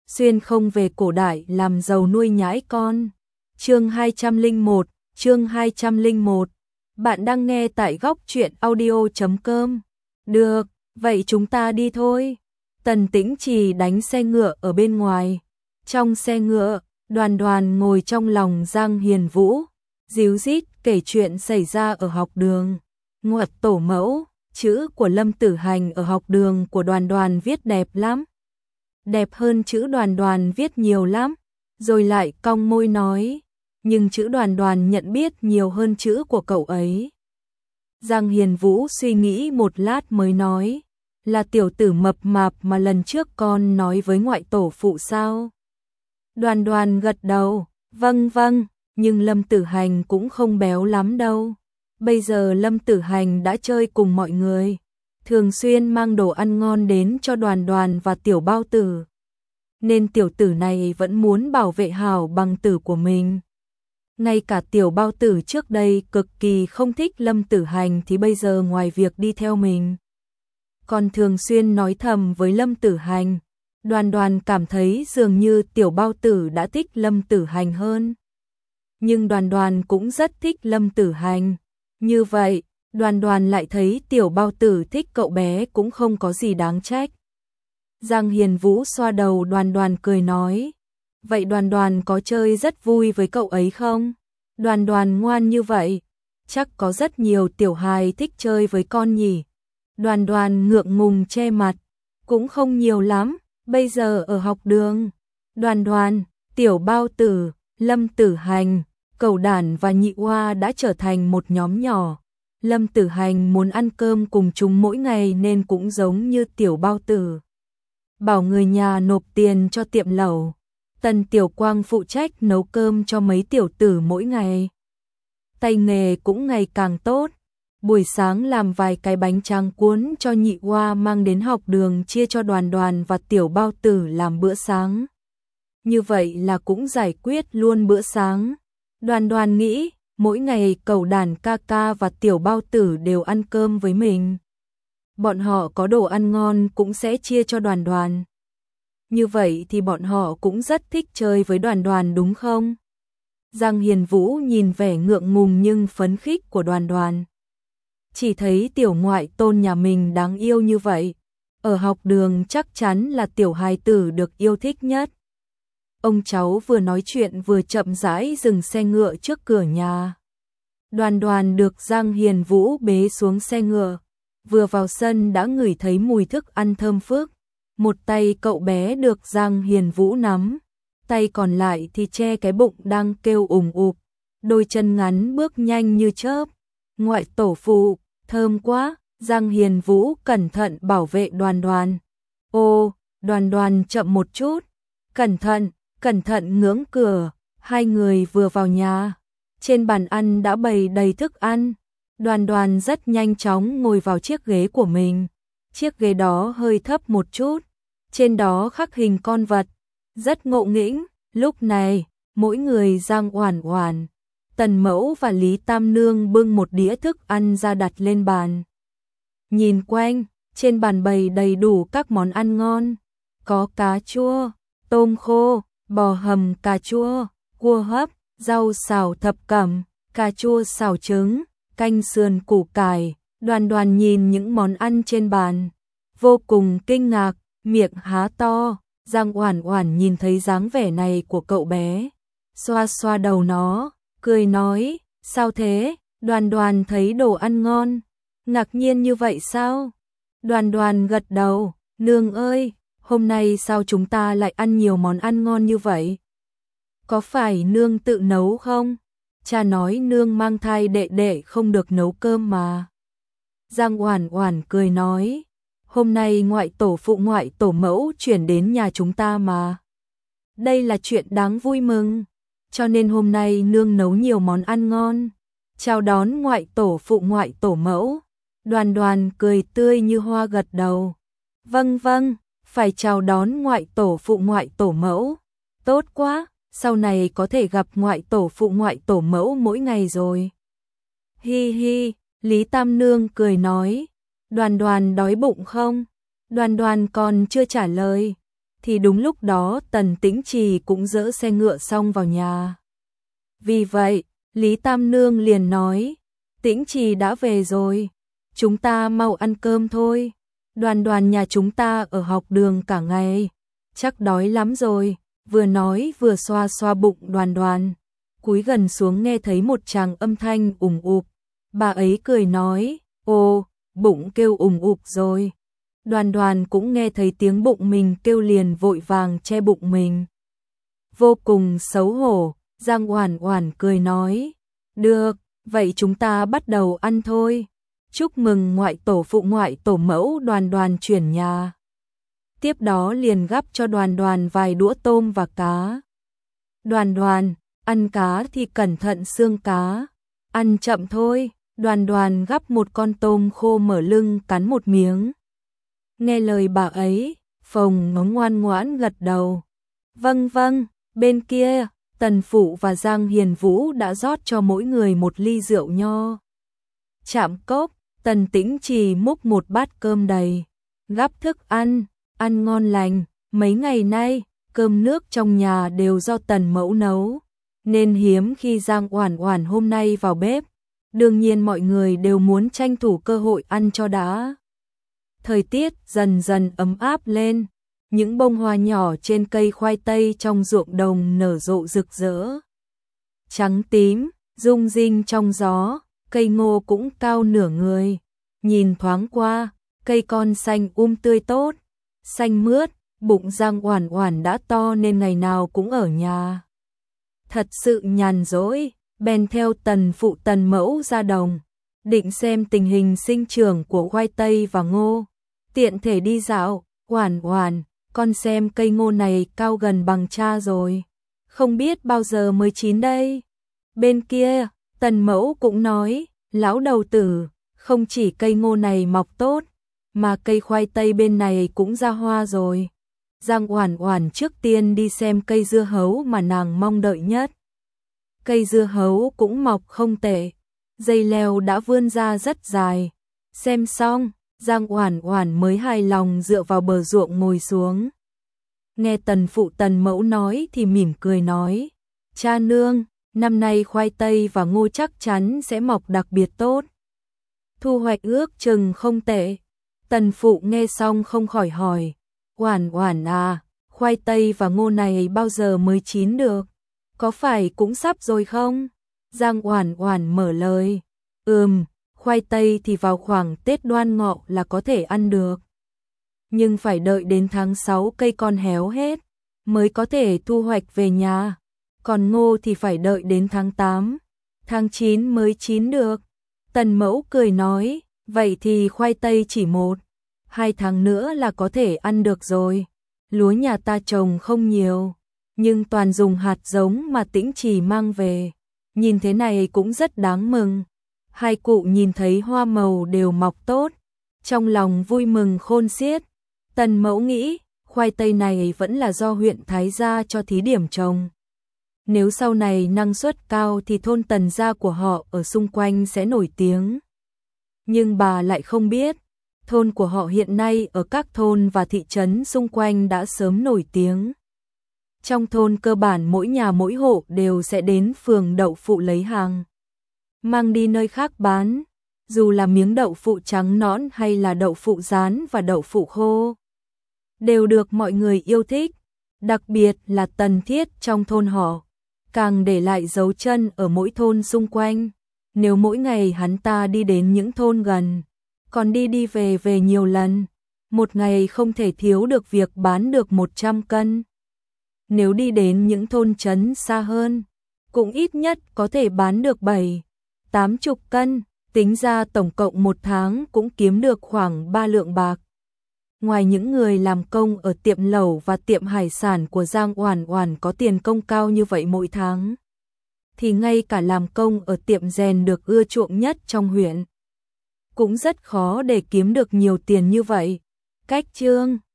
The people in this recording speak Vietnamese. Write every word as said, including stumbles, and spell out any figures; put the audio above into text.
xuyên không về cổ đại làm giàu nuôi nhãi con. Chương hai trăm lẻ một, chương hai trăm lẻ một. Bạn đang nghe tại góc truyện audio chấm com. Được, vậy chúng ta đi thôi. Tần Tĩnh Trì đánh xe ngựa ở bên ngoài. Trong xe ngựa, Đoàn Đoàn ngồi trong lòng Giang Hiền Vũ, díu dít kể chuyện xảy ra ở học đường. Ngoặt tổ mẫu, chữ của Lâm Tử Hành ở học đường của Đoàn Đoàn viết đẹp lắm. Đẹp hơn chữ Đoàn Đoàn viết nhiều lắm. Rồi lại cong môi nói, nhưng chữ Đoàn Đoàn nhận biết nhiều hơn chữ của cậu ấy. Giang Hiền Vũ suy nghĩ một lát mới nói, là tiểu tử mập mạp mà lần trước con nói với ngoại tổ phụ sao? Đoàn Đoàn gật đầu, vâng vâng, nhưng Lâm Tử Hành cũng không béo lắm đâu. Bây giờ Lâm Tử Hành đã chơi cùng mọi người, thường xuyên mang đồ ăn ngon đến cho Đoàn Đoàn và tiểu bao tử. Nên tiểu tử này vẫn muốn bảo vệ hảo bằng tử của mình. Ngay cả tiểu bao tử trước đây cực kỳ không thích Lâm Tử Hành thì bây giờ ngoài việc đi theo mình, còn thường xuyên nói thầm với Lâm Tử Hành. Đoàn Đoàn cảm thấy dường như tiểu bao tử đã thích Lâm Tử Hành hơn. Nhưng Đoàn Đoàn cũng rất thích Lâm Tử Hành. Như vậy, Đoàn Đoàn lại thấy tiểu bao tử thích cậu bé cũng không có gì đáng trách. Giang Hiền Vũ xoa đầu Đoàn Đoàn cười nói, vậy Đoàn Đoàn có chơi rất vui với cậu ấy không? Đoàn Đoàn ngoan như vậy, chắc có rất nhiều tiểu hài thích chơi với con nhỉ? Đoàn Đoàn ngượng ngùng che mặt, cũng không nhiều lắm, bây giờ ở học đường. Đoàn Đoàn, tiểu bao tử, Lâm Tử Hành, Cẩu Đản và Nhị Oa đã trở thành một nhóm nhỏ. Lâm Tử Hành muốn ăn cơm cùng chúng mỗi ngày nên cũng giống như tiểu bao tử, bảo người nhà nộp tiền cho tiệm lẩu. Tần Tiểu Quang phụ trách nấu cơm cho mấy tiểu tử mỗi ngày. Tay nghề cũng ngày càng tốt. Buổi sáng làm vài cái bánh tráng cuốn cho Nhị Oa mang đến học đường chia cho Đoàn Đoàn và tiểu bao tử làm bữa sáng. Như vậy là cũng giải quyết luôn bữa sáng. Đoàn Đoàn nghĩ, mỗi ngày Cẩu Đản ca ca và tiểu bao tử đều ăn cơm với mình. Bọn họ có đồ ăn ngon cũng sẽ chia cho Đoàn Đoàn. Như vậy thì bọn họ cũng rất thích chơi với Đoàn Đoàn đúng không? Giang Hiền Vũ nhìn vẻ ngượng ngùng nhưng phấn khích của Đoàn Đoàn. Chỉ thấy tiểu ngoại tôn nhà mình đáng yêu như vậy. Ở học đường chắc chắn là tiểu hài tử được yêu thích nhất. Ông cháu vừa nói chuyện vừa chậm rãi dừng xe ngựa trước cửa nhà. Đoàn Đoàn được Giang Hiền Vũ bế xuống xe ngựa. Vừa vào sân đã ngửi thấy mùi thức ăn thơm phức. Một tay cậu bé được Giang Hiền Vũ nắm, tay còn lại thì che cái bụng đang kêu ủng ục. Đôi chân ngắn bước nhanh như chớp. Ngoại tổ phụ, thơm quá. Giang Hiền Vũ cẩn thận bảo vệ Đoàn Đoàn. Ô, Đoàn Đoàn chậm một chút. Cẩn thận, cẩn thận ngưỡng cửa. Hai người vừa vào nhà, trên bàn ăn đã bày đầy thức ăn. Đoàn Đoàn rất nhanh chóng ngồi vào chiếc ghế của mình. Chiếc ghế đó hơi thấp một chút, trên đó khắc hình con vật, rất ngộ nghĩnh. Lúc này, mỗi người Giang Oản Oản, Tần Mẫu và Lý Tam Nương bưng một đĩa thức ăn ra đặt lên bàn. Nhìn quanh, trên bàn bày đầy đủ các món ăn ngon, có cá chua, tôm khô, bò hầm cà chua, cua hấp, rau xào thập cẩm, cà chua xào trứng, canh sườn củ cải. Đoàn Đoàn nhìn những món ăn trên bàn, vô cùng kinh ngạc, miệng há to. Giang Oản Oản nhìn thấy dáng vẻ này của cậu bé, xoa xoa đầu nó, cười nói, sao thế? Đoàn Đoàn thấy đồ ăn ngon, ngạc nhiên như vậy sao? Đoàn Đoàn gật đầu, nương ơi, hôm nay sao chúng ta lại ăn nhiều món ăn ngon như vậy? Có phải nương tự nấu không? Cha nói nương mang thai đệ đệ không được nấu cơm mà. Giang Oản Oản cười nói, hôm nay ngoại tổ phụ ngoại tổ mẫu chuyển đến nhà chúng ta mà. Đây là chuyện đáng vui mừng, cho nên hôm nay nương nấu nhiều món ăn ngon, chào đón ngoại tổ phụ ngoại tổ mẫu. Đoàn Đoàn cười tươi như hoa gật đầu. Vâng vâng, phải chào đón ngoại tổ phụ ngoại tổ mẫu. Tốt quá, sau này có thể gặp ngoại tổ phụ ngoại tổ mẫu mỗi ngày rồi. Hi hi. Lý Tam Nương cười nói, Đoàn Đoàn đói bụng không? Đoàn Đoàn còn chưa trả lời. thì đúng lúc đó Tần Tĩnh Trì cũng dỡ xe ngựa xong vào nhà. Vì vậy, Lý Tam Nương liền nói, Tĩnh Trì đã về rồi, chúng ta mau ăn cơm thôi. Đoàn Đoàn nhà chúng ta ở học đường cả ngày, chắc đói lắm rồi. Vừa nói vừa xoa xoa bụng Đoàn Đoàn, cúi gần xuống nghe thấy một tràng âm thanh ủng ụp. Bà ấy cười nói, ô, bụng kêu ủng ụp rồi. Đoàn Đoàn cũng nghe thấy tiếng bụng mình kêu liền vội vàng che bụng mình. Vô cùng xấu hổ, Giang Oản Oản cười nói, được, vậy chúng ta bắt đầu ăn thôi. Chúc mừng ngoại tổ phụ ngoại tổ mẫu. Đoàn Đoàn chuyển nhà. Tiếp đó liền gắp cho Đoàn Đoàn vài đũa tôm và cá. Đoàn Đoàn, ăn cá thì cẩn thận xương cá, ăn chậm thôi. Đoàn Đoàn gắp một con tôm khô mở lưng cắn một miếng. Nghe lời bà ấy, Phồng ngóng ngoan ngoãn gật đầu. Vâng vâng, bên kia, Tần Phụ và Giang Hiền Vũ đã rót cho mỗi người một ly rượu nho. Chạm cốc, Tần Tĩnh Trì múc một bát cơm đầy, gắp thức ăn, ăn ngon lành. Mấy ngày nay, cơm nước trong nhà đều do Tần Mẫu nấu, nên hiếm khi Giang Oản Oản hôm nay vào bếp. Đương nhiên mọi người đều muốn tranh thủ cơ hội ăn cho đã. Thời tiết dần dần ấm áp lên, những bông hoa nhỏ trên cây khoai tây trong ruộng đồng nở rộ rực rỡ. Trắng tím, rung rinh trong gió, cây ngô cũng cao nửa người. Nhìn thoáng qua, cây con xanh um tươi tốt, xanh mướt, bụng Giang Oản Oản đã to nên ngày nào cũng ở nhà. Thật sự nhàn rỗi, bèn theo Tần Phụ Tần Mẫu ra đồng, định xem tình hình sinh trưởng của khoai tây và ngô. Tiện thể đi dạo, Oản Oản, con xem cây ngô này cao gần bằng cha rồi, không biết bao giờ mới chín đây. Bên kia, Tần Mẫu cũng nói, lão đầu tử, không chỉ cây ngô này mọc tốt, mà cây khoai tây bên này cũng ra hoa rồi. Giang Oản Oản trước tiên đi xem cây dưa hấu mà nàng mong đợi nhất. Cây dưa hấu cũng mọc không tệ, dây leo đã vươn ra rất dài. Xem xong, Giang Oản Oản mới hài lòng dựa vào bờ ruộng ngồi xuống. Nghe Tần Phụ Tần Mẫu nói thì mỉm cười nói, cha nương, năm nay khoai tây và ngô chắc chắn sẽ mọc đặc biệt tốt. Thu hoạch ước chừng không tệ. Tần Phụ nghe xong không khỏi hỏi, Oản Oản à, khoai tây và ngô này bao giờ mới chín được? Có phải cũng sắp rồi không? Giang Oản Oản mở lời, ừm, khoai tây thì vào khoảng Tết Đoan Ngọ là có thể ăn được. Nhưng phải đợi đến tháng sáu cây con héo hết, mới có thể thu hoạch về nhà. Còn ngô thì phải đợi đến tháng tám, tháng chín mới chín được. Tần Mẫu cười nói, vậy thì khoai tây chỉ một, hai tháng nữa là có thể ăn được rồi. Lúa nhà ta trồng không nhiều, nhưng toàn dùng hạt giống mà Tĩnh Trì mang về. Nhìn thế này cũng rất đáng mừng. Hai cụ nhìn thấy hoa màu đều mọc tốt, trong lòng vui mừng khôn xiết. Tần Mẫu nghĩ, khoai tây này vẫn là do huyện Thái Gia cho thí điểm trồng. Nếu sau này năng suất cao thì thôn Tần gia của họ ở xung quanh sẽ nổi tiếng. Nhưng bà lại không biết, thôn của họ hiện nay ở các thôn và thị trấn xung quanh đã sớm nổi tiếng. Trong thôn cơ bản mỗi nhà mỗi hộ đều sẽ đến phường đậu phụ lấy hàng, mang đi nơi khác bán, dù là miếng đậu phụ trắng nõn hay là đậu phụ rán và đậu phụ khô, đều được mọi người yêu thích, đặc biệt là Tần Thiết trong thôn họ, càng để lại dấu chân ở mỗi thôn xung quanh. Nếu mỗi ngày hắn ta đi đến những thôn gần, còn đi đi về về nhiều lần, một ngày không thể thiếu được việc bán được một trăm cân. Nếu đi đến những thôn trấn xa hơn, cũng ít nhất có thể bán được bảy, tám chục cân, tính ra tổng cộng một tháng cũng kiếm được khoảng ba lượng bạc. Ngoài những người làm công ở tiệm lẩu và tiệm hải sản của Giang Oản Oản có tiền công cao như vậy mỗi tháng, thì ngay cả làm công ở tiệm rèn được ưa chuộng nhất trong huyện, cũng rất khó để kiếm được nhiều tiền như vậy. Cách chương